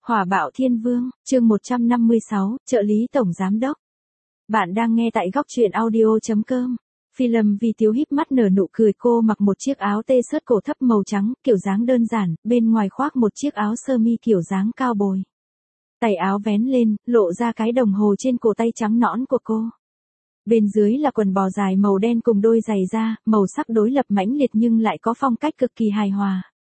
Hỏa bạo thiên vương, chương 156, trợ lý tổng giám đốc. Bạn đang nghe tại góc truyện audio.com. Phi Lâm Vi Tiếu híp mắt nở nụ cười, cô mặc một chiếc áo tê xớt cổ thấp màu trắng, kiểu dáng đơn giản, bên ngoài khoác một chiếc áo sơ mi kiểu dáng cao bồi. Tay áo vén lên, lộ ra cái đồng hồ trên cổ tay trắng nõn của cô. Bên dưới là quần bò dài màu đen cùng đôi giày da, màu sắc đối lập mãnh liệt nhưng lại có phong cách cực kỳ hài hòa.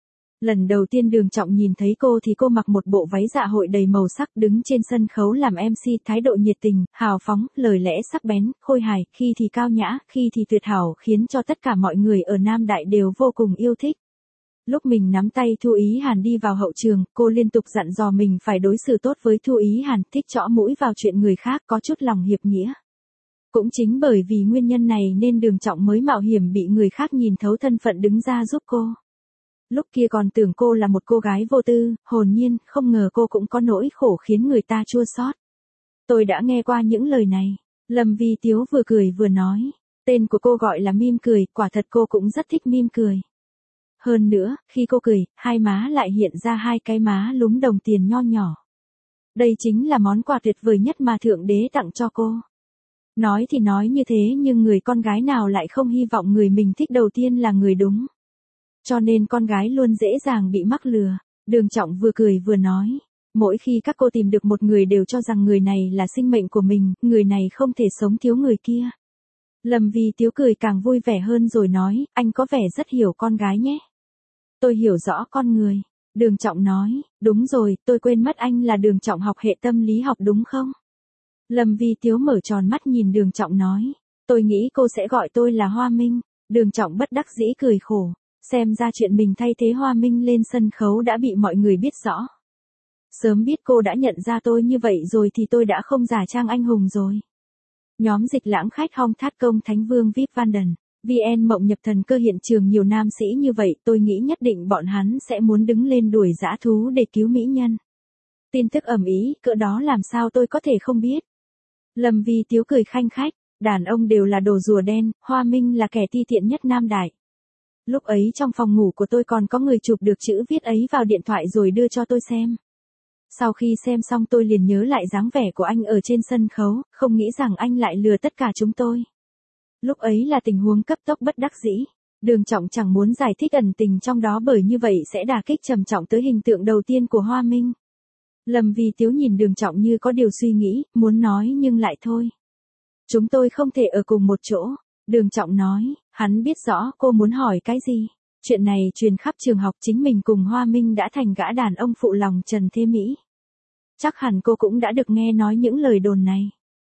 Lần đầu tiên Đường Trọng nhìn thấy cô thì cô mặc một bộ váy dạ hội đầy màu sắc, đứng trên sân khấu làm MC, thái độ nhiệt tình, hào phóng, lời lẽ sắc bén, khôi hài, khi thì cao nhã, khi thì tuyệt hảo, khiến cho tất cả mọi người ở Nam Đại đều vô cùng yêu thích. Lúc mình nắm tay Thu Ý Hàn đi vào hậu trường, cô liên tục dặn dò mình phải đối xử tốt với Thu Ý Hàn, thích chõ mũi vào chuyện người khác, có chút lòng hiệp nghĩa. Cũng chính bởi vì nguyên nhân này nên Đường Trọng mới mạo hiểm bị người khác nhìn thấu thân phận đứng ra giúp cô. Lúc kia còn tưởng cô là một cô gái vô tư, hồn nhiên, không ngờ cô cũng có nỗi khổ khiến người ta chua xót. Tôi đã nghe qua những lời này. Lâm Vi Tiếu vừa cười vừa nói. Tên của cô gọi là Mim Cười, quả thật cô cũng rất thích Mim Cười. Hơn nữa, khi cô cười, hai má lại hiện ra hai cái má lúm đồng tiền nho nhỏ. Đây chính là món quà tuyệt vời nhất mà Thượng Đế tặng cho cô. Nói thì nói như thế nhưng người con gái nào lại không hy vọng người mình thích đầu tiên là người đúng. Cho nên con gái luôn dễ dàng bị mắc lừa. Đường Trọng vừa cười vừa nói. Mỗi khi các cô tìm được một người đều cho rằng người này là sinh mệnh của mình, người này không thể sống thiếu người kia. Lâm Vi Tiếu cười càng vui vẻ hơn rồi nói, anh có vẻ rất hiểu con gái nhé. Tôi hiểu rõ con người. Đường Trọng nói, đúng rồi, tôi quên mất anh là Đường Trọng học hệ tâm lý học đúng không? Lâm Vi Tiếu mở tròn mắt nhìn Đường Trọng nói, tôi nghĩ cô sẽ gọi tôi là Hoa Minh. Đường Trọng bất đắc dĩ cười khổ. Xem ra chuyện mình thay thế Hoa Minh lên sân khấu đã bị mọi người biết rõ. Sớm biết cô đã nhận ra tôi như vậy rồi thì tôi đã không giả trang anh hùng rồi. Nhóm Dịch Lãng Khách Hong Thát Công Thánh Vương VIP Vanden, VN Mộng Nhập Thần Cơ hiện trường nhiều nam sĩ như vậy, tôi nghĩ nhất định bọn hắn sẽ muốn đứng lên đuổi dã thú để cứu mỹ nhân. Tin tức ầm ĩ, cỡ đó làm sao tôi có thể không biết. Lâm Vi Tiếu cười khanh khách, đàn ông đều là đồ rùa đen, Hoa Minh là kẻ ti tiện nhất Nam Đại. Lúc ấy trong phòng ngủ của tôi còn có người chụp được chữ viết ấy vào điện thoại rồi đưa cho tôi xem. Sau khi xem xong tôi liền nhớ lại dáng vẻ của anh ở trên sân khấu, không nghĩ rằng anh lại lừa tất cả chúng tôi. Lúc ấy là tình huống cấp tốc bất đắc dĩ. Đường Trọng chẳng muốn giải thích ẩn tình trong đó bởi như vậy sẽ đả kích trầm trọng tới hình tượng đầu tiên của Hoa Minh. Lâm Vi Tiếu nhìn Đường Trọng như có điều suy nghĩ, muốn nói nhưng lại thôi. Chúng tôi không thể ở cùng một chỗ. Đường Trọng nói, hắn biết rõ cô muốn hỏi cái gì. Chuyện này truyền khắp trường học, chính mình cùng Hoa Minh đã thành gã đàn ông phụ lòng Trần Thế Mỹ. Chắc hẳn cô cũng đã được nghe nói những lời đồn này.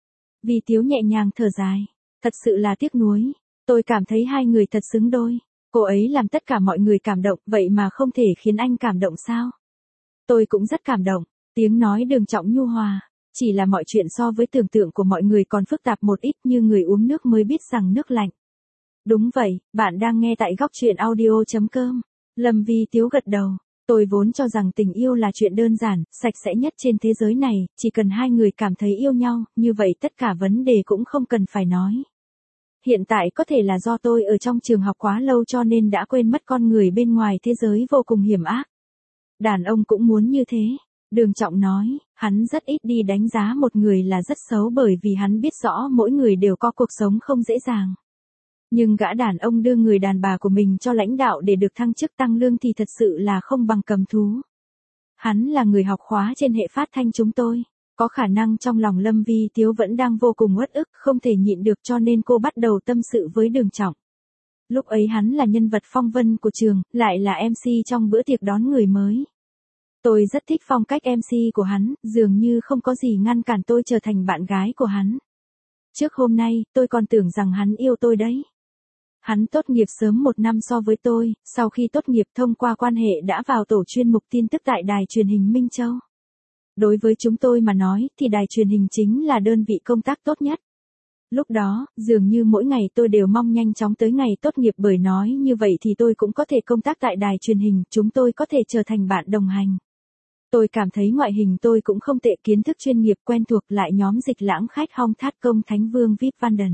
Vi Tiếu nhẹ nhàng thở dài. Thật sự là tiếc nuối. Tôi cảm thấy hai người thật xứng đôi. Cô ấy làm tất cả mọi người cảm động, vậy mà không thể khiến anh cảm động sao? Tôi cũng rất cảm động. Tiếng nói Đường Trọng nhu hòa. Chỉ là mọi chuyện so với tưởng tượng của mọi người còn phức tạp một ít, như người uống nước mới biết rằng nước lạnh. Đúng vậy, bạn đang nghe tại góc truyện audio.com. Lâm Vi Tiếu gật đầu. Tôi vốn cho rằng tình yêu là chuyện đơn giản, sạch sẽ nhất trên thế giới này, chỉ cần hai người cảm thấy yêu nhau, như vậy tất cả vấn đề cũng không cần phải nói. Hiện tại có thể là do tôi ở trong trường học quá lâu cho nên đã quên mất con người bên ngoài thế giới vô cùng hiểm ác. Đàn ông cũng muốn như thế. Đường Trọng nói, hắn rất ít đi đánh giá một người là rất xấu bởi vì hắn biết rõ mỗi người đều có cuộc sống không dễ dàng. Nhưng gã đàn ông đưa người đàn bà của mình cho lãnh đạo để được thăng chức tăng lương thì thật sự là không bằng cầm thú. Hắn là người học khóa trên hệ phát thanh chúng tôi. Có khả năng trong lòng Lâm Vi Tiếu vẫn đang vô cùng uất ức, không thể nhịn được cho nên cô bắt đầu tâm sự với Đường Trọng. Lúc ấy hắn là nhân vật phong vân của trường, lại là MC trong bữa tiệc đón người mới. Tôi rất thích phong cách MC của hắn, dường như không có gì ngăn cản tôi trở thành bạn gái của hắn. Trước hôm nay, tôi còn tưởng rằng hắn yêu tôi đấy. Hắn tốt nghiệp sớm 1 năm so với tôi, sau khi tốt nghiệp thông qua quan hệ đã vào tổ chuyên mục tin tức tại đài truyền hình Minh Châu. Đối với chúng tôi mà nói thì đài truyền hình chính là đơn vị công tác tốt nhất. Lúc đó, dường như mỗi ngày tôi đều mong nhanh chóng tới ngày tốt nghiệp bởi nói như vậy thì tôi cũng có thể công tác tại đài truyền hình, chúng tôi có thể trở thành bạn đồng hành. Tôi cảm thấy ngoại hình tôi cũng không tệ, kiến thức chuyên nghiệp quen thuộc lại nhóm Dịch Lãng Khách Hong Thát Công Thánh Vương VIP Vanden.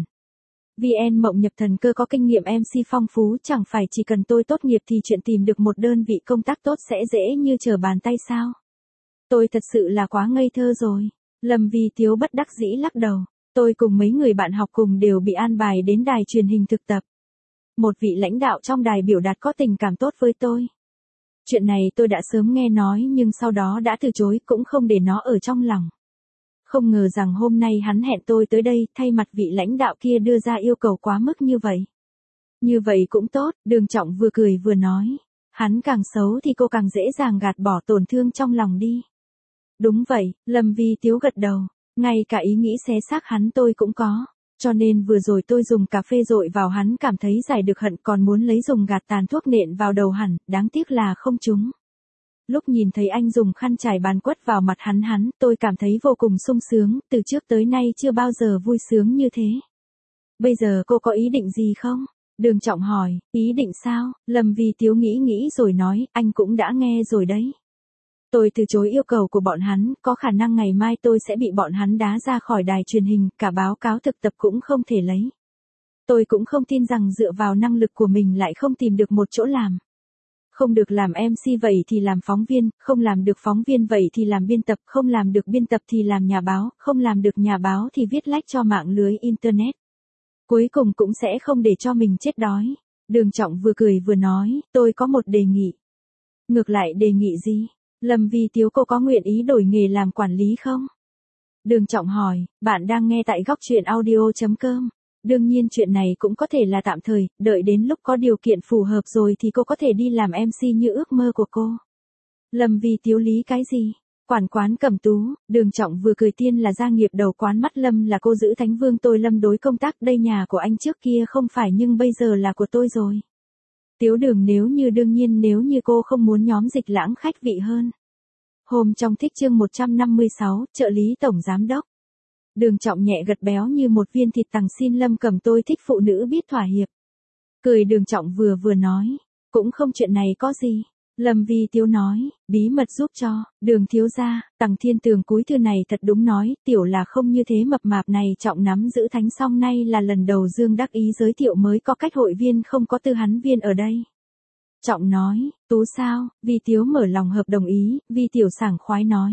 VN Mộng Nhập Thần Cơ có kinh nghiệm MC phong phú, chẳng phải chỉ cần tôi tốt nghiệp thì chuyện tìm được một đơn vị công tác tốt sẽ dễ như trở bàn tay sao? Tôi thật sự là quá ngây thơ rồi. Lâm Vi Tiếu bất đắc dĩ lắc đầu. Tôi cùng mấy người bạn học cùng đều bị an bài đến đài truyền hình thực tập. Một vị lãnh đạo trong đài biểu đạt có tình cảm tốt với tôi. Chuyện này tôi đã sớm nghe nói nhưng sau đó đã từ chối cũng không để nó ở trong lòng. Không ngờ rằng hôm nay hắn hẹn tôi tới đây thay mặt vị lãnh đạo kia đưa ra yêu cầu quá mức như vậy. Như vậy cũng tốt, Đường Trọng vừa cười vừa nói. Hắn càng xấu thì cô càng dễ dàng gạt bỏ tổn thương trong lòng đi. Đúng vậy, Lâm Vi Tiếu gật đầu. Ngay cả ý nghĩ xé xác hắn tôi cũng có. Cho nên vừa rồi tôi dùng cà phê dội vào hắn cảm thấy giải được hận còn muốn lấy dùng gạt tàn thuốc nện vào đầu hẳn, đáng tiếc là không trúng. Lúc nhìn thấy anh dùng khăn trải bàn quất vào mặt hắn, tôi cảm thấy vô cùng sung sướng, từ trước tới nay chưa bao giờ vui sướng như thế. Bây giờ cô có ý định gì không? Đường Trọng hỏi, ý định sao? Lâm Vi Tiếu nghĩ rồi nói, anh cũng đã nghe rồi đấy. Tôi từ chối yêu cầu của bọn hắn, có khả năng ngày mai tôi sẽ bị bọn hắn đá ra khỏi đài truyền hình, cả báo cáo thực tập cũng không thể lấy. Tôi cũng không tin rằng dựa vào năng lực của mình lại không tìm được một chỗ làm. Không được làm MC vậy thì làm phóng viên, không làm được phóng viên vậy thì làm biên tập, không làm được biên tập thì làm nhà báo, không làm được nhà báo thì viết lách cho mạng lưới Internet. Cuối cùng cũng sẽ không để cho mình chết đói. Đường Trọng vừa cười vừa nói, tôi có một đề nghị. Ngược lại đề nghị gì? Lâm Vi Tiếu, cô có nguyện ý đổi nghề làm quản lý không? Đường Trọng hỏi, bạn đang nghe tại góc truyện audio.com. Đương nhiên chuyện này cũng có thể là tạm thời, đợi đến lúc có điều kiện phù hợp rồi thì cô có thể đi làm MC như ước mơ của cô. Lâm Vi Tiếu lý cái gì? Quản quán Cẩm Tú, Đường Trọng vừa cười tiên là gia nghiệp đầu quán mắt Lâm là cô giữ Thánh Vương tôi Lâm đối công tác đây nhà của anh trước kia không phải nhưng bây giờ là của tôi rồi. Tiếu Đường nếu như cô không muốn nhóm Dịch Lãng khách vị hơn. Hôm trong thích chương 156, trợ lý tổng giám đốc. Đường Trọng nhẹ gật béo như một viên thịt tằng xin Lâm Cầm tôi thích phụ nữ biết thỏa hiệp. Cười Đường Trọng vừa nói, cũng không chuyện này có gì. Lâm Vi Tiếu nói, bí mật giúp cho, Đường thiếu gia, Tằng Thiên Tường cúi thư này thật đúng nói, tiểu là không như thế mập mạp này Trọng nắm giữ thánh song nay là lần đầu Dương đắc ý giới thiệu mới có cách hội viên không có tư hắn viên ở đây. Trọng nói, Tú sao, Vi Tiếu mở lòng hợp đồng ý, Vi tiểu sảng khoái nói.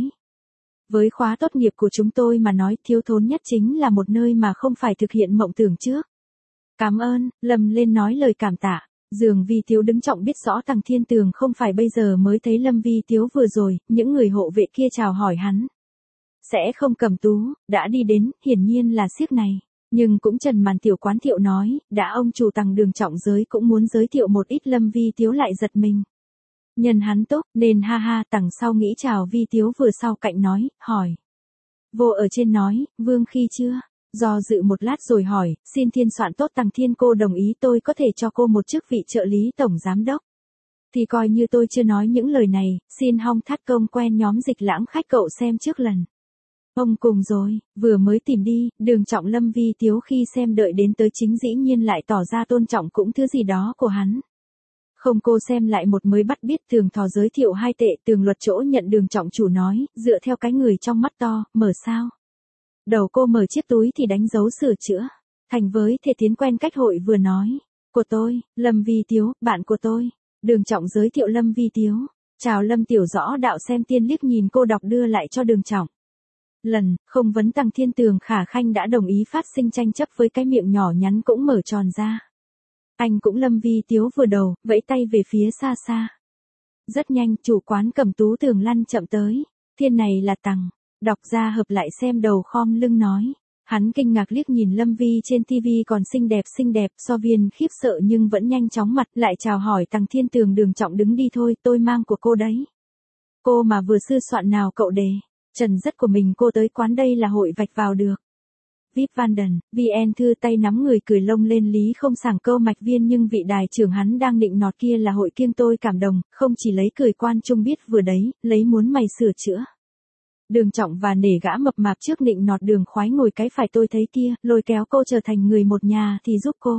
Với khóa tốt nghiệp của chúng tôi mà nói thiếu thốn nhất chính là một nơi mà không phải thực hiện mộng tưởng trước. Cảm ơn, Lâm lên nói lời cảm tạ. Dường Vi Tiếu đứng Trọng biết rõ Tằng Thiên Tường không phải bây giờ mới thấy Lâm Vi Tiếu vừa rồi, những người hộ vệ kia chào hỏi hắn. Sẽ không Cầm Tú, đã đi đến, hiển nhiên là siếc này. Nhưng cũng Trần Màn tiểu quán Thiệu nói, đã ông chủ Tằng Đường Trọng giới cũng muốn giới thiệu một ít Lâm Vi Tiếu lại giật mình. Nhân hắn tốt, nên ha ha Tằng sau nghĩ chào Vi Tiếu vừa sau cạnh nói, hỏi. Vô ở trên nói, Vương khi chưa? Do dự một lát rồi hỏi, xin thiên soạn tốt Tằng Thiên cô đồng ý tôi có thể cho cô một chức vị trợ lý tổng giám đốc. Thì coi như tôi chưa nói những lời này, xin hong thắt công quen nhóm Dịch Lãng khách cậu xem trước lần. Ông cùng rồi, vừa mới tìm đi, Đường Trọng Lâm Vi Tiếu khi xem đợi đến tới chính dĩ nhiên lại tỏ ra tôn trọng cũng thứ gì đó của hắn. Không cô xem lại một mới bắt biết Tường Thò giới thiệu hai tệ Tường Luật chỗ nhận Đường Trọng chủ nói, dựa theo cái người trong mắt to, mở sao. Đầu cô mở chiếc túi thì đánh dấu sửa chữa. Thành với Thể Tiến quen cách hội vừa nói. Của tôi, Lâm Vi Tiếu, bạn của tôi. Đường Trọng giới thiệu Lâm Vi Tiếu. Chào Lâm tiểu rõ đạo xem tiên liếc nhìn cô đọc đưa lại cho Đường Trọng. Lần, không vấn Tằng Thiên Tường khả khanh đã đồng ý phát sinh tranh chấp với cái miệng nhỏ nhắn cũng mở tròn ra. Anh cũng Lâm Vi Tiếu vừa đầu, vẫy tay về phía xa xa. Rất nhanh, chủ quán Cẩm Tú Tường lăn chậm tới. Thiên này là Tằng. Đọc ra hợp lại xem đầu khom lưng nói. Hắn kinh ngạc liếc nhìn Lâm Vi trên TV còn xinh đẹp, so viên khiếp sợ nhưng vẫn nhanh chóng mặt lại chào hỏi Tằng Thiên Tường Đường Trọng đứng đi thôi, tôi mang của cô đấy. Cô mà vừa sư soạn nào cậu đề. Trần rất của mình cô tới quán đây là hội vạch vào được. VIP Vanden, VN Thư tay nắm người cười lông lên lý không sảng câu mạch viên nhưng vị đài trưởng hắn đang định nọt kia là hội kiêng tôi cảm động, không chỉ lấy cười quan trung biết vừa đấy, lấy muốn mày sửa chữa. Đường Trọng và nể gã mập mạp trước định nọt Đường khoái ngồi cái phải tôi thấy kia, lôi kéo cô trở thành người một nhà thì giúp cô.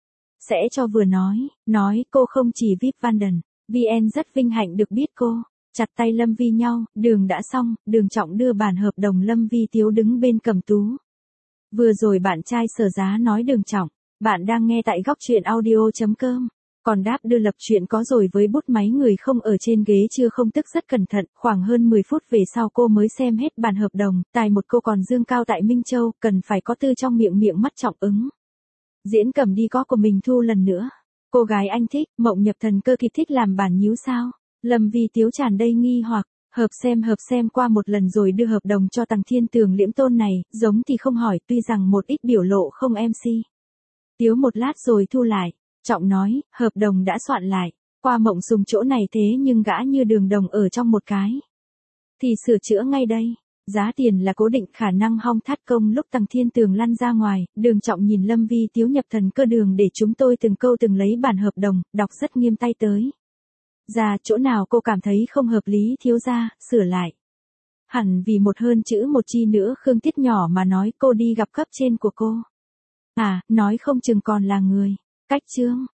Sẽ cho vừa nói cô không chỉ VIP Vanden, VN rất vinh hạnh được biết cô. Chặt tay Lâm Vi nhau, Đường đã xong, Đường Trọng đưa bản hợp đồng Lâm Vi Tiếu đứng bên Cẩm Tú. Vừa rồi bạn trai Sở Giá nói Đường Trọng, bạn đang nghe tại góc truyện audio.com. Còn đáp đưa lập chuyện có rồi với bút máy người không ở trên ghế chưa không tức rất cẩn thận, khoảng hơn 10 phút về sau cô mới xem hết bản hợp đồng, tài một cô còn dương cao tại Minh Châu, cần phải có tư trong miệng miệng mắt trọng ứng. Diễn cầm đi có của mình thu lần nữa. Cô gái anh thích, Mộng Nhập Thần cơ kịp thích làm bản nhíu sao? Lâm Vi Tiếu tràn đầy nghi hoặc, hợp xem qua một lần rồi đưa hợp đồng cho Tằng Thiên Tường Liễm Tôn này, giống thì không hỏi, tuy rằng một ít biểu lộ không MC. Tiếu một lát rồi thu lại, trọng nói, hợp đồng đã soạn lại, qua Mộng dùng chỗ này thế nhưng gã như đường đồng ở trong một cái. Thì sửa chữa ngay đây. Giá tiền là cố định, khả năng hong thắt công lúc Tằng Thiên Tường lăn ra ngoài, Đường Trọng nhìn Lâm Vi Tiếu nhập thần cơ đường để chúng tôi từng câu từng lấy bản hợp đồng, đọc rất nghiêm tay tới. Ra chỗ nào cô cảm thấy không hợp lý thiếu gia, sửa lại. Hẳn vì một hơn chữ một chi nữa Khương Tiết nhỏ mà nói cô đi gặp cấp trên của cô. À, nói không chừng còn là người. Cách chương.